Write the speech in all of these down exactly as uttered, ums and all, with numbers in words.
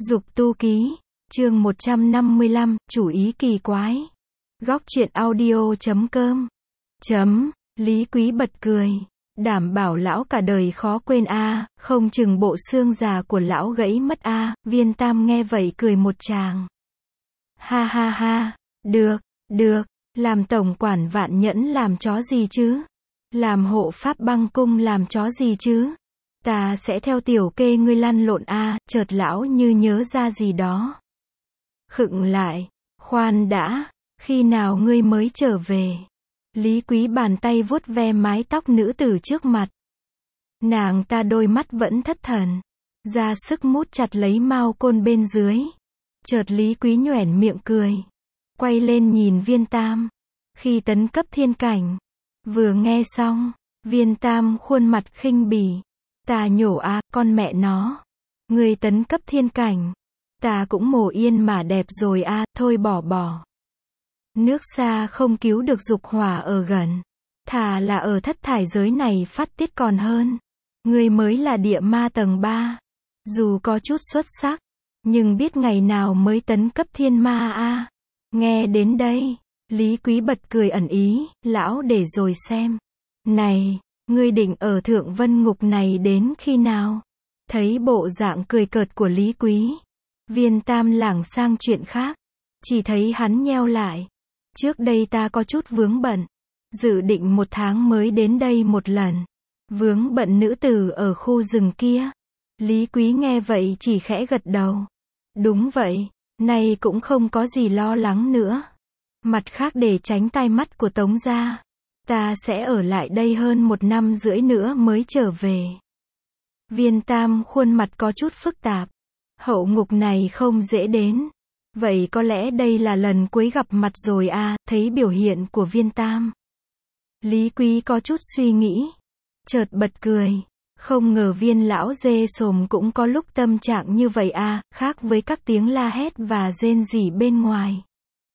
Dục tu ký, chương một trăm năm mươi lăm, chủ ý kỳ quái. Góc truyện audio chấm com. Chấm, Lý Quý bật cười. Đảm bảo lão cả đời khó quên a, không chừng bộ xương già của lão gãy mất a. Viên Tam nghe vậy cười một tràng. Ha ha ha, được, được, làm tổng quản Vạn Nhẫn làm chó gì chứ? Làm hộ pháp Băng Cung làm chó gì chứ? Ta sẽ theo tiểu kê ngươi lăn lộn a. Chợt lão như nhớ ra gì đó. Khựng lại, khoan đã, khi nào ngươi mới trở về? Lý Quý bàn tay vuốt ve mái tóc nữ tử trước mặt. Nàng ta đôi mắt vẫn thất thần, ra sức mút chặt lấy mao côn bên dưới. Chợt Lý Quý nhoẻn miệng cười, quay lên nhìn Viên Tam. Khi tấn cấp thiên cảnh. Vừa nghe xong, Viên Tam khuôn mặt khinh bỉ. Ta nhổ a, con mẹ nó. Ngươi tấn cấp thiên cảnh. Ta cũng mồ yên mà đẹp rồi a, thôi bỏ bỏ. Nước xa không cứu được dục hỏa ở gần. Thà là ở thất thải giới này phát tiết còn hơn. Ngươi mới là địa ma tầng ba. Dù có chút xuất sắc, nhưng biết ngày nào mới tấn cấp thiên ma a. Nghe đến đây, Lý Quý bật cười ẩn ý, lão để rồi xem. Này, ngươi định ở Thượng Vân Ngục này đến khi nào? Thấy bộ dạng cười cợt của Lý Quý, Viên Tam lảng sang chuyện khác. Chỉ thấy hắn nheo lại. Trước đây ta có chút vướng bận. Dự định một tháng mới đến đây một lần. Vướng bận nữ tử ở khu rừng kia. Lý Quý nghe vậy chỉ khẽ gật đầu. Đúng vậy, nay cũng không có gì lo lắng nữa. Mặt khác để tránh tai mắt của Tống gia, ta sẽ ở lại đây hơn một năm rưỡi nữa mới trở về. Viên Tam khuôn mặt có chút phức tạp. Hậu ngục này không dễ đến. Vậy có lẽ đây là lần cuối gặp mặt rồi à, thấy biểu hiện của Viên Tam. Lý Quý có chút suy nghĩ. Chợt bật cười. Không ngờ Viên lão dê sồm cũng có lúc tâm trạng như vậy à, khác với các tiếng la hét và rên rỉ bên ngoài.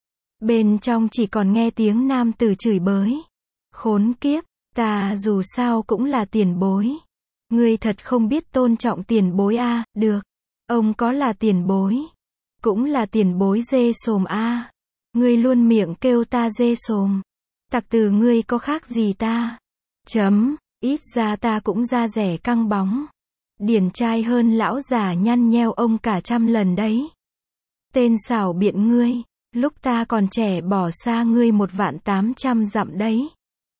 Bên trong chỉ còn nghe tiếng nam tử chửi bới. Khốn kiếp, ta dù sao cũng là tiền bối. Ngươi thật không biết tôn trọng tiền bối a, à, được. Ông có là tiền bối, cũng là tiền bối dê sồm a. À. Ngươi luôn miệng kêu ta dê sồm. Tặc từ ngươi có khác gì ta? Chấm, ít ra ta cũng da rẻ căng bóng. Điển trai hơn lão già nhăn nheo ông cả trăm lần đấy. Tên xảo biện ngươi, lúc ta còn trẻ bỏ xa ngươi một vạn tám trăm dặm đấy.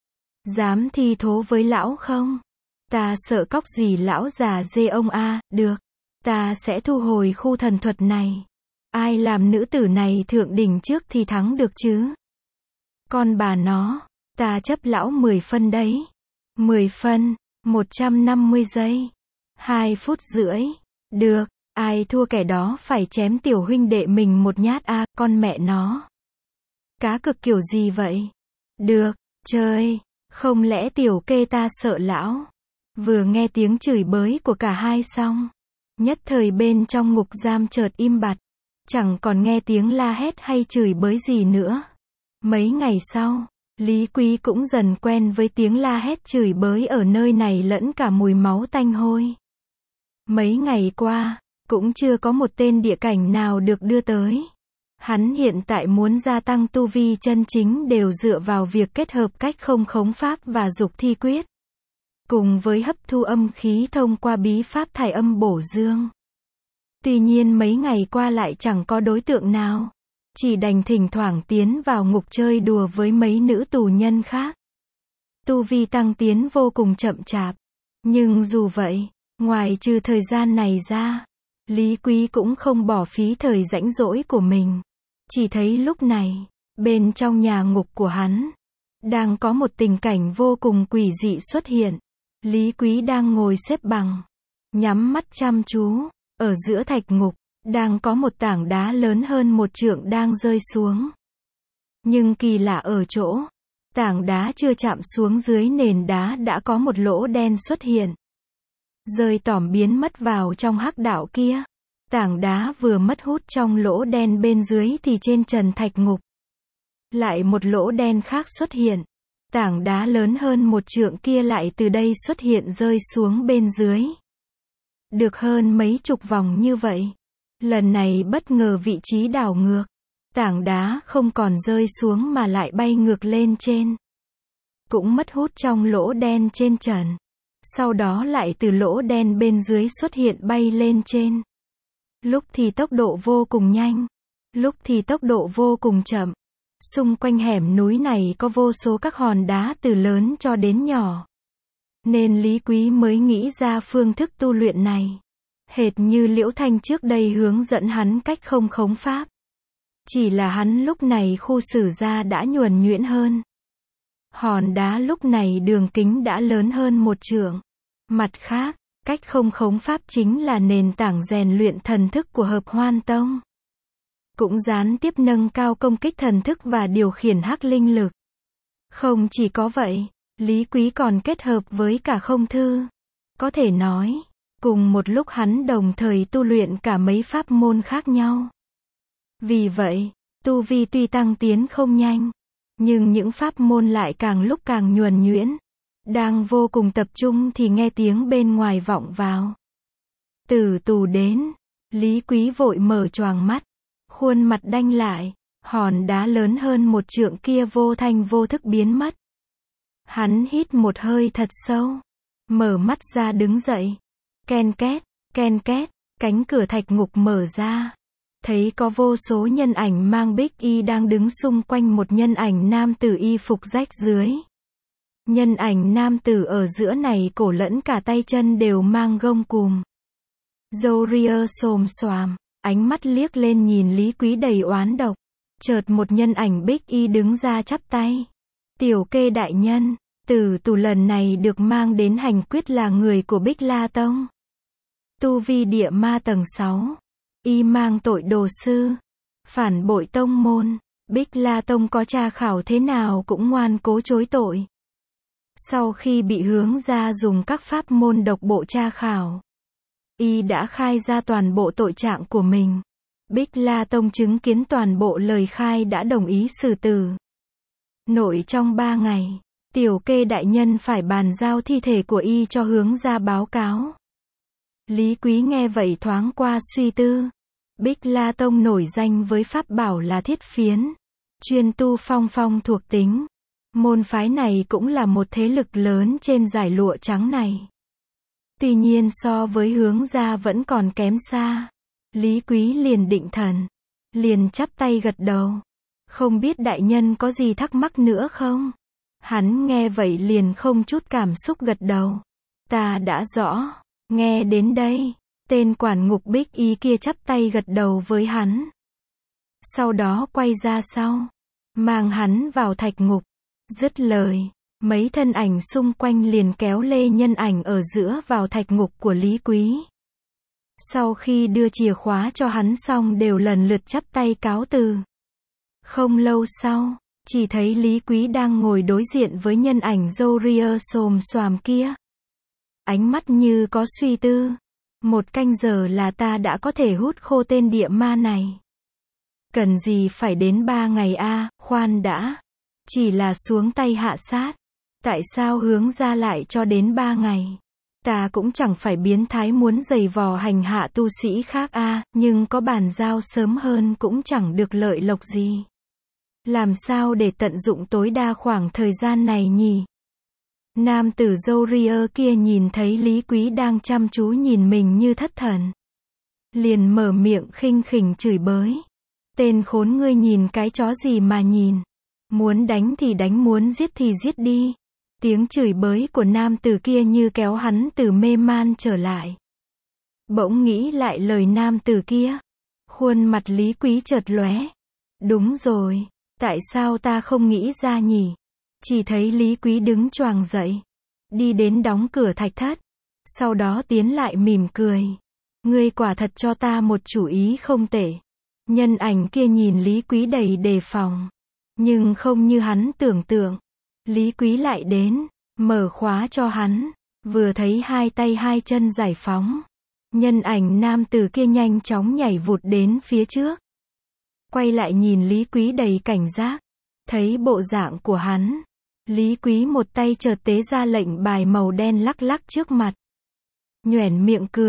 Dám thi thố với lão không? Ta sợ cóc gì lão già dê ông a, à, được. Ta sẽ thu hồi khu thần thuật này. Ai làm nữ tử này thượng đỉnh trước thì thắng được chứ? Con bà nó, ta chấp lão mười phân đấy. mười phân, một trăm năm mươi giây. hai phút rưỡi. Được, ai thua kẻ đó phải chém tiểu huynh đệ mình một nhát a, à, con mẹ nó. Cá cực kiểu gì vậy? Được, chơi, không lẽ tiểu kê ta sợ lão? Vừa nghe tiếng chửi bới của cả hai xong, nhất thời bên trong ngục giam chợt im bặt, chẳng còn nghe tiếng la hét hay chửi bới gì nữa. Mấy ngày sau, Lý Quý cũng dần quen với tiếng la hét chửi bới ở nơi này lẫn cả mùi máu tanh hôi. Mấy ngày qua, cũng chưa có một tên địa cảnh nào được đưa tới. Hắn hiện tại muốn gia tăng tu vi chân chính đều dựa vào việc kết hợp cách không khống pháp và dục thi quyết, cùng với hấp thu âm khí thông qua bí pháp thải âm bổ dương. Tuy nhiên mấy ngày qua lại chẳng có đối tượng nào. Chỉ đành thỉnh thoảng tiến vào ngục chơi đùa với mấy nữ tù nhân khác. Tu vi tăng tiến vô cùng chậm chạp. Nhưng dù vậy, ngoài trừ thời gian này ra, Lý Quý cũng không bỏ phí thời rãnh rỗi của mình. Chỉ thấy lúc này, bên trong nhà ngục của hắn, đang có một tình cảnh vô cùng quỷ dị xuất hiện. Lý Quý đang ngồi xếp bằng, nhắm mắt chăm chú. Ở giữa thạch ngục, đang có một tảng đá lớn hơn một trượng đang rơi xuống. Nhưng kỳ lạ ở chỗ, tảng đá chưa chạm xuống dưới nền đá đã có một lỗ đen xuất hiện. Rơi tỏm biến mất vào trong hắc đạo kia. Tảng đá vừa mất hút trong lỗ đen bên dưới thì trên trần thạch ngục, lại một lỗ đen khác xuất hiện. Tảng đá lớn hơn một trượng kia lại từ đây xuất hiện rơi xuống bên dưới. Được hơn mấy chục vòng như vậy, Lần này bất ngờ vị trí đảo ngược. Tảng đá không còn rơi xuống mà lại bay ngược lên trên. Cũng mất hút trong lỗ đen trên trần. Sau đó lại từ lỗ đen bên dưới xuất hiện bay lên trên. Lúc thì tốc độ vô cùng nhanh. Lúc thì tốc độ vô cùng chậm. Xung quanh hẻm núi này có vô số các hòn đá từ lớn cho đến nhỏ. Nên Lý Quý mới nghĩ ra phương thức tu luyện này. Hệt như Liễu Thanh trước đây hướng dẫn hắn cách không khống pháp. Chỉ là hắn lúc này khu xử ra đã nhuần nhuyễn hơn. Hòn đá lúc này đường kính đã lớn hơn một trượng. Mặt khác, cách không khống pháp chính là nền tảng rèn luyện thần thức của Hợp Hoan Tông. Cũng gián tiếp nâng cao công kích thần thức và điều khiển hắc linh lực. Không chỉ có vậy, Lý Quý còn kết hợp với cả không thư. Có thể nói, cùng một lúc hắn đồng thời tu luyện cả mấy pháp môn khác nhau. Vì vậy, tu vi tuy tăng tiến không nhanh, nhưng những pháp môn lại càng lúc càng nhuần nhuyễn. Đang vô cùng tập trung thì nghe tiếng bên ngoài vọng vào. Tử tù đến, Lý Quý vội mở choàng mắt, khuôn mặt đanh lại, hòn đá lớn hơn một trượng kia vô thanh vô thức biến mất. Hắn hít một hơi thật sâu, mở mắt ra đứng dậy. Ken két, ken két, cánh cửa thạch ngục mở ra. Thấy có vô số nhân ảnh mang bích y đang đứng xung quanh một nhân ảnh nam tử y phục rách dưới. Nhân ảnh nam tử ở giữa này cổ lẫn cả tay chân đều mang gông cùm. Râu ria xồm xoàm, ánh mắt liếc lên nhìn Lý Quý đầy oán độc. Chợt một nhân ảnh bích y đứng ra chắp tay. Tiểu Kê đại nhân, tử tù lần này được mang đến hành quyết là người của Bích La Tông. Tu vi địa ma tầng sáu. Y mang tội đồ sư. Phản bội tông môn. Bích La Tông có tra khảo thế nào cũng ngoan cố chối tội. Sau khi bị hướng ra dùng các pháp môn độc bộ tra khảo, Y đã khai ra toàn bộ tội trạng của mình. Bích La Tông chứng kiến toàn bộ lời khai đã đồng ý xử tử. Nội trong ba ngày, Tiểu Kê đại nhân phải bàn giao thi thể của Y cho hướng ra báo cáo. Lý Quý nghe vậy thoáng qua suy tư. Bích La Tông nổi danh với pháp bảo là thiết phiến, chuyên tu phong phong thuộc tính. Môn phái này cũng là một thế lực lớn trên dải lụa trắng này. Tuy nhiên so với hướng ra vẫn còn kém xa. Lý Quý liền định thần, liền chắp tay gật đầu. Không biết đại nhân có gì thắc mắc nữa không? Hắn nghe vậy liền không chút cảm xúc gật đầu. Ta đã rõ. Nghe đến đây, tên quản ngục bích y kia chắp tay gật đầu với hắn. Sau đó quay ra sau, mang hắn vào thạch ngục. Dứt lời, mấy thân ảnh xung quanh liền kéo lê nhân ảnh ở giữa vào thạch ngục của Lý Quý. Sau khi đưa chìa khóa cho hắn xong đều lần lượt chắp tay cáo từ. Không lâu sau, chỉ thấy Lý Quý đang ngồi đối diện với nhân ảnh râu ria xồm xoàm kia. Ánh mắt như có suy tư. Một canh giờ là ta đã có thể hút khô tên địa ma này. Cần gì phải đến ba ngày a? À, khoan đã. Chỉ là xuống tay hạ sát. Tại sao hướng ra lại cho đến ba ngày? Ta cũng chẳng phải biến thái muốn giày vò hành hạ tu sĩ khác a, à, nhưng có bàn giao sớm hơn cũng chẳng được lợi lộc gì. Làm sao để tận dụng tối đa khoảng thời gian này nhỉ? Nam tử râu ria kia nhìn thấy Lý Quý đang chăm chú nhìn mình như thất thần. Liền mở miệng khinh khỉnh chửi bới. Tên khốn ngươi nhìn cái chó gì mà nhìn. Muốn đánh thì đánh, muốn giết thì giết đi. Tiếng chửi bới của nam tử kia như kéo hắn từ mê man trở lại. Bỗng nghĩ lại lời nam tử kia. Khuôn mặt Lý Quý chợt lóe. Đúng rồi, tại sao ta không nghĩ ra nhỉ? Chỉ thấy Lý Quý đứng choàng dậy, đi đến đóng cửa thạch thất, sau đó tiến lại mỉm cười. Ngươi quả thật cho ta một chủ ý không tệ. Nhân ảnh kia nhìn Lý Quý đầy đề phòng, nhưng không như hắn tưởng tượng. Lý Quý lại đến, mở khóa cho hắn, vừa thấy hai tay hai chân giải phóng. Nhân ảnh nam tử kia nhanh chóng nhảy vụt đến phía trước. Quay lại nhìn Lý Quý đầy cảnh giác, thấy bộ dạng của hắn. Lý Quý một tay chợt tế ra lệnh bài màu đen lắc lắc trước mặt. Nhoẻn miệng cười,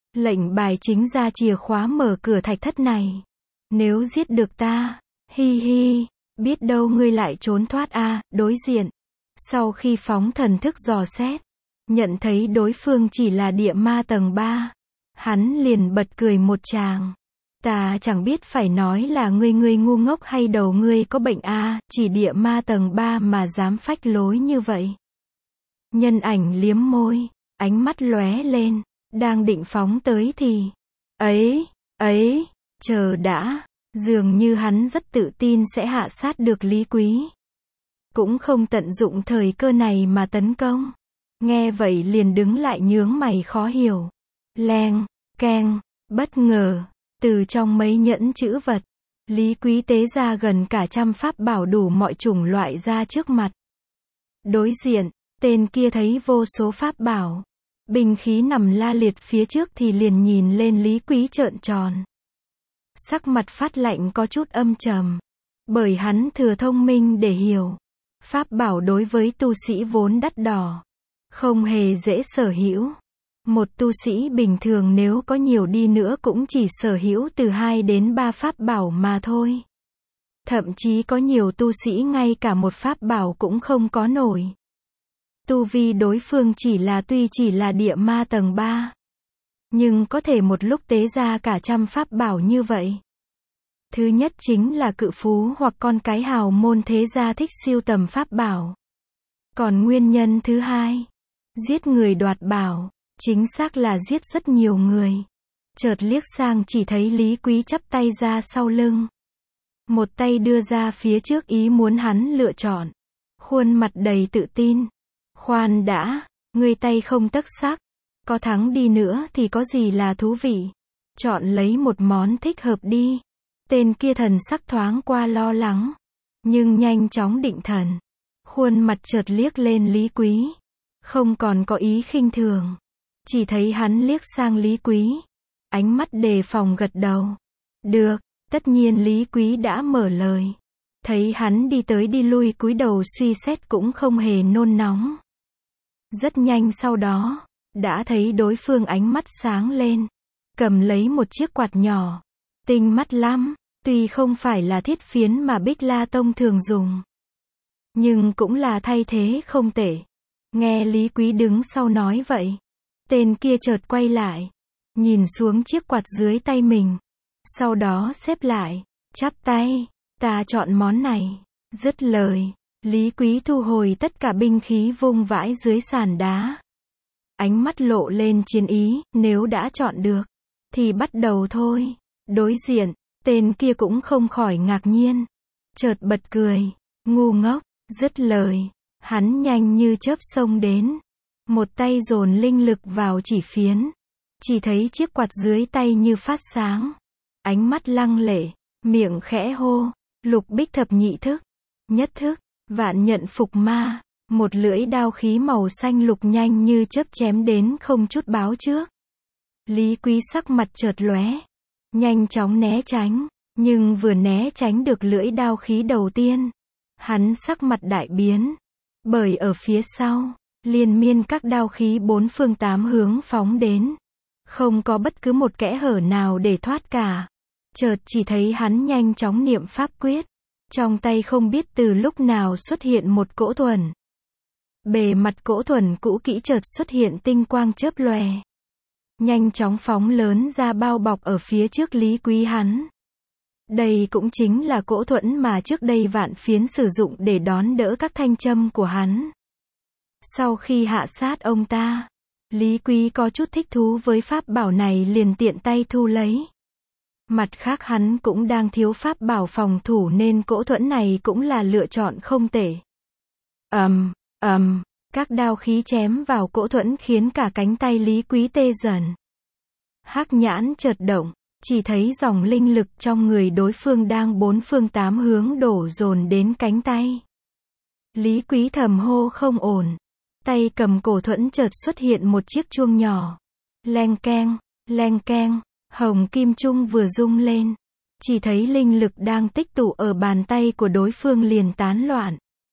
Lệnh bài chính ra chìa khóa mở cửa thạch thất này. Nếu giết được ta, hi hi, biết đâu ngươi lại trốn thoát a. Đối diện, sau khi phóng thần thức dò xét, nhận thấy đối phương chỉ là địa ma tầng ba, hắn liền bật cười một tràng. Ta chẳng biết phải nói là ngươi ngươi ngu ngốc hay đầu ngươi có bệnh a, chỉ địa ma tầng ba mà dám phách lối như vậy. Nhân ảnh liếm môi, ánh mắt lóe lên, đang định phóng tới thì, ấy, ấy, chờ đã, dường như hắn rất tự tin sẽ hạ sát được Lý Quý. Cũng không tận dụng thời cơ này mà tấn công. Nghe vậy liền đứng lại nhướng mày khó hiểu. Leng, keng, bất ngờ, từ trong mấy nhẫn chữ vật, Lý Quý tế ra gần cả trăm pháp bảo đủ mọi chủng loại ra trước mặt. Đối diện, tên kia thấy vô số pháp bảo, binh khí nằm la liệt phía trước thì liền nhìn lên Lý Quý trợn tròn. Sắc mặt phát lạnh có chút âm trầm, bởi hắn thừa thông minh để hiểu, pháp bảo đối với tu sĩ vốn đắt đỏ, không hề dễ sở hữu. Một tu sĩ bình thường nếu có nhiều đi nữa cũng chỉ sở hữu từ hai đến ba pháp bảo mà thôi. Thậm chí có nhiều tu sĩ ngay cả một pháp bảo cũng không có nổi. Tu vi đối phương chỉ là tuy chỉ là địa ma tầng ba, nhưng có thể một lúc tế ra cả trăm pháp bảo như vậy. Thứ nhất chính là cự phú hoặc con cái hào môn thế gia thích sưu tầm pháp bảo. Còn nguyên nhân thứ hai, giết người đoạt bảo, chính xác là giết rất nhiều người. Chợt liếc sang chỉ thấy Lý Quý chắp tay ra sau lưng. Một tay đưa ra phía trước ý muốn hắn lựa chọn. Khuôn mặt đầy tự tin. Khoan đã, ngươi tay không tấc sắc. Có thắng đi nữa thì có gì là thú vị. Chọn lấy một món thích hợp đi. Tên kia thần sắc thoáng qua lo lắng, nhưng nhanh chóng định thần. Khuôn mặt chợt liếc lên Lý Quý. Không còn có ý khinh thường. Chỉ thấy hắn liếc sang Lý Quý. Ánh mắt đề phòng gật đầu. Được, tất nhiên Lý Quý đã mở lời. Thấy hắn đi tới đi lui cúi đầu suy xét cũng không hề nôn nóng. Rất nhanh sau đó, đã thấy đối phương ánh mắt sáng lên. Cầm lấy một chiếc quạt nhỏ. Tinh mắt lắm, tuy không phải là thiết phiến mà Bích La Tông thường dùng. Nhưng cũng là thay thế không tệ. Nghe Lý Quý đứng sau nói vậy. Tên kia chợt quay lại. Nhìn xuống chiếc quạt dưới tay mình. Sau đó xếp lại. Chắp tay. Ta chọn món này. Dứt lời. Lý Quý thu hồi tất cả binh khí vung vãi dưới sàn đá. Ánh mắt lộ lên chiến ý. Nếu đã chọn được, thì bắt đầu thôi. Đối diện, tên kia cũng không khỏi ngạc nhiên. Chợt bật cười. Ngu ngốc. Dứt lời. Hắn nhanh như chớp xông đến. Một tay dồn linh lực vào chỉ phiến. Chỉ thấy chiếc quạt dưới tay như phát sáng. Ánh mắt lăng lệ. Miệng khẽ hô. Lục bích thập nhị thức. Nhất thức. Vạn nhận phục ma. Một lưỡi đao khí màu xanh lục nhanh như chớp chém đến không chút báo trước. Lý Quý sắc mặt chợt lóe. Nhanh chóng né tránh. Nhưng vừa né tránh được lưỡi đao khí đầu tiên, hắn sắc mặt đại biến. Bởi ở phía sau, liên miên các đao khí bốn phương tám hướng phóng đến. Không có bất cứ một kẽ hở nào để thoát cả. Chợt chỉ thấy hắn nhanh chóng niệm pháp quyết. Trong tay không biết từ lúc nào xuất hiện một cỗ thuần. Bề mặt cỗ thuần cũ kỹ chợt xuất hiện tinh quang chớp lòe. Nhanh chóng phóng lớn ra bao bọc ở phía trước Lý Quý hắn. Đây cũng chính là cỗ thuẫn mà trước đây Vạn Phiến sử dụng để đón đỡ các thanh châm của hắn. Sau khi hạ sát ông ta, Lý Quý có chút thích thú với pháp bảo này liền tiện tay thu lấy. Mặt khác hắn cũng đang thiếu pháp bảo phòng thủ nên cỗ thuẫn này cũng là lựa chọn không tệ. Ầm, ầm, các đao khí chém vào cỗ thuẫn khiến cả cánh tay Lý Quý tê dần. Hắc nhãn chợt động, chỉ thấy dòng linh lực trong người đối phương đang bốn phương tám hướng đổ dồn đến cánh tay. Lý Quý thầm hô không ổn. Tay cầm cổ thuẫn chợt xuất hiện một chiếc chuông nhỏ. Leng keng, leng keng, hồng kim chuông vừa rung lên. Chỉ thấy linh lực đang tích tụ ở bàn tay của đối phương liền tán loạn.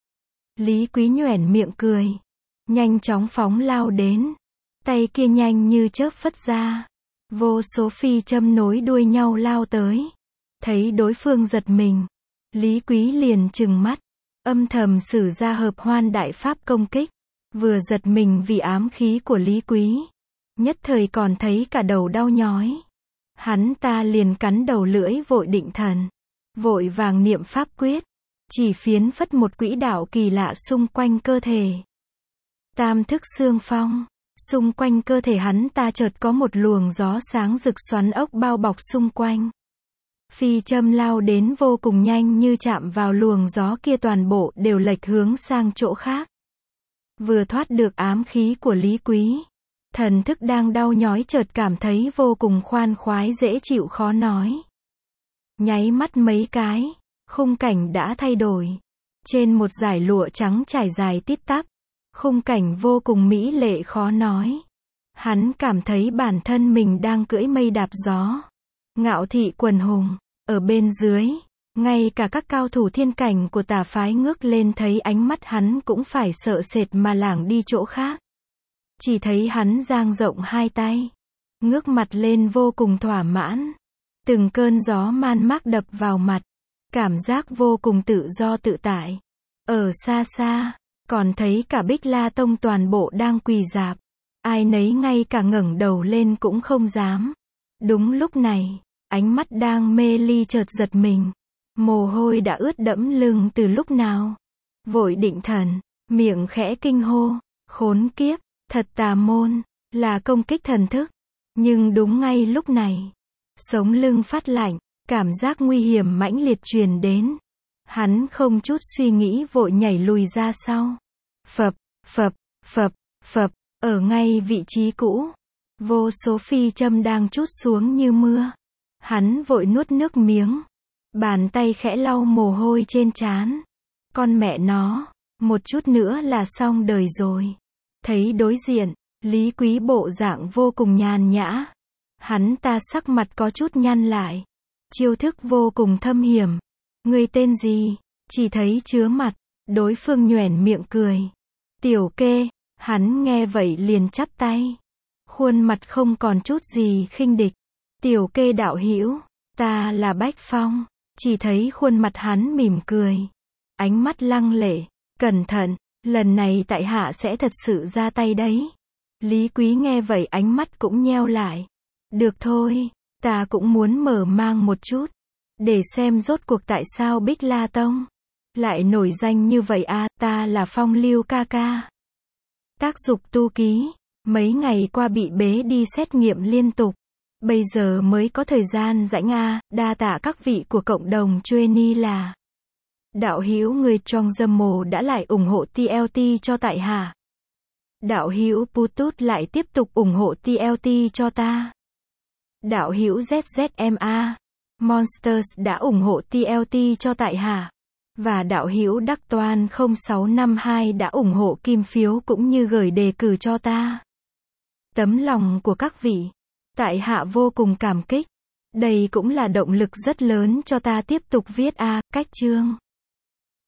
Lý Quý nhoẻn miệng cười. Nhanh chóng phóng lao đến. Tay kia nhanh như chớp phất ra. Vô số phi châm nối đuôi nhau lao tới. Thấy đối phương giật mình, Lý Quý liền trừng mắt, âm thầm sử ra hợp hoan đại pháp công kích. Vừa giật mình vì ám khí của Lý Quý, nhất thời còn thấy cả đầu đau nhói. Hắn ta liền cắn đầu lưỡi vội định thần, vội vàng niệm pháp quyết, chỉ phiến phất một quỹ đạo kỳ lạ xung quanh cơ thể. Tam thức xương phong, xung quanh cơ thể hắn ta chợt có một luồng gió sáng rực xoắn ốc bao bọc xung quanh. Phi châm lao đến vô cùng nhanh, như chạm vào luồng gió kia toàn bộ đều lệch hướng sang chỗ khác. Vừa thoát được ám khí của Lý Quý, thần thức đang đau nhói chợt cảm thấy vô cùng khoan khoái dễ chịu khó nói. Nháy mắt mấy cái, khung cảnh đã thay đổi. Trên một dải lụa trắng trải dài tít tắp, khung cảnh vô cùng mỹ lệ khó nói. Hắn cảm thấy bản thân mình đang cưỡi mây đạp gió, ngạo thị quần hùng. Ở bên dưới, ngay cả các cao thủ thiên cảnh của tà phái ngước lên thấy ánh mắt hắn cũng phải sợ sệt mà lảng đi chỗ khác. Chỉ thấy hắn dang rộng hai tay, ngước mặt lên vô cùng thỏa mãn. Từng cơn gió man mác đập vào mặt, cảm giác vô cùng tự do tự tại. Ở xa xa, còn thấy cả Bích La Tông toàn bộ đang quỳ rạp, ai nấy ngay cả ngẩng đầu lên cũng không dám. Đúng lúc này, ánh mắt đang mê ly chợt giật mình, mồ hôi đã ướt đẫm lưng từ lúc nào. Vội định thần, miệng khẽ kinh hô, khốn kiếp, thật tà môn, là công kích thần thức. Nhưng đúng ngay lúc này, sống lưng phát lạnh, cảm giác nguy hiểm mãnh liệt truyền đến. Hắn không chút suy nghĩ vội nhảy lùi ra sau. Phập, phập, phập, phập, ở ngay vị trí cũ. Vô số phi châm đang trút xuống như mưa. Hắn vội nuốt nước miếng, bàn tay khẽ lau mồ hôi trên trán. Con mẹ nó, một chút nữa là xong đời rồi. Thấy đối diện, Lý Quý bộ dạng vô cùng nhàn nhã. Hắn ta sắc mặt có chút nhăn lại. Chiêu thức vô cùng thâm hiểm. Ngươi tên gì? Chỉ thấy chứa mặt, đối phương nhoẻn miệng cười. Tiểu Kê, hắn nghe vậy liền chắp tay. Khuôn mặt không còn chút gì khinh địch. Tiểu Kê đạo hữu, ta là Bách Phong. Chỉ thấy khuôn mặt hắn mỉm cười, ánh mắt lăng lệ. Cẩn thận, lần này tại hạ sẽ thật sự ra tay đấy. Lý Quý nghe vậy ánh mắt cũng nheo lại. Được thôi, ta cũng muốn mở mang một chút, để xem rốt cuộc tại sao Bích La Tông lại nổi danh như vậy à. Ta là Phong Lưu ca ca. Tác dục tu ký, mấy ngày qua bị bế đi xét nghiệm liên tục, bây giờ mới có thời gian rảnh a. Đa tạ các vị của cộng đồng trainee là đạo hữu người trong dâm mồ đã lại ủng hộ tê lờ tê cho tại hạ. Đạo hữu Putut lại tiếp tục ủng hộ tê lờ tê cho ta. Đạo hữu zét zét em a Monsters đã ủng hộ tê lờ tê cho tại hạ. Và đạo hữu Đắc Toan không sáu năm hai đã ủng hộ kim phiếu cũng như gửi đề cử cho ta. Tấm lòng của các vị, tại hạ vô cùng cảm kích. Đây cũng là động lực rất lớn cho ta tiếp tục viết a cách chương.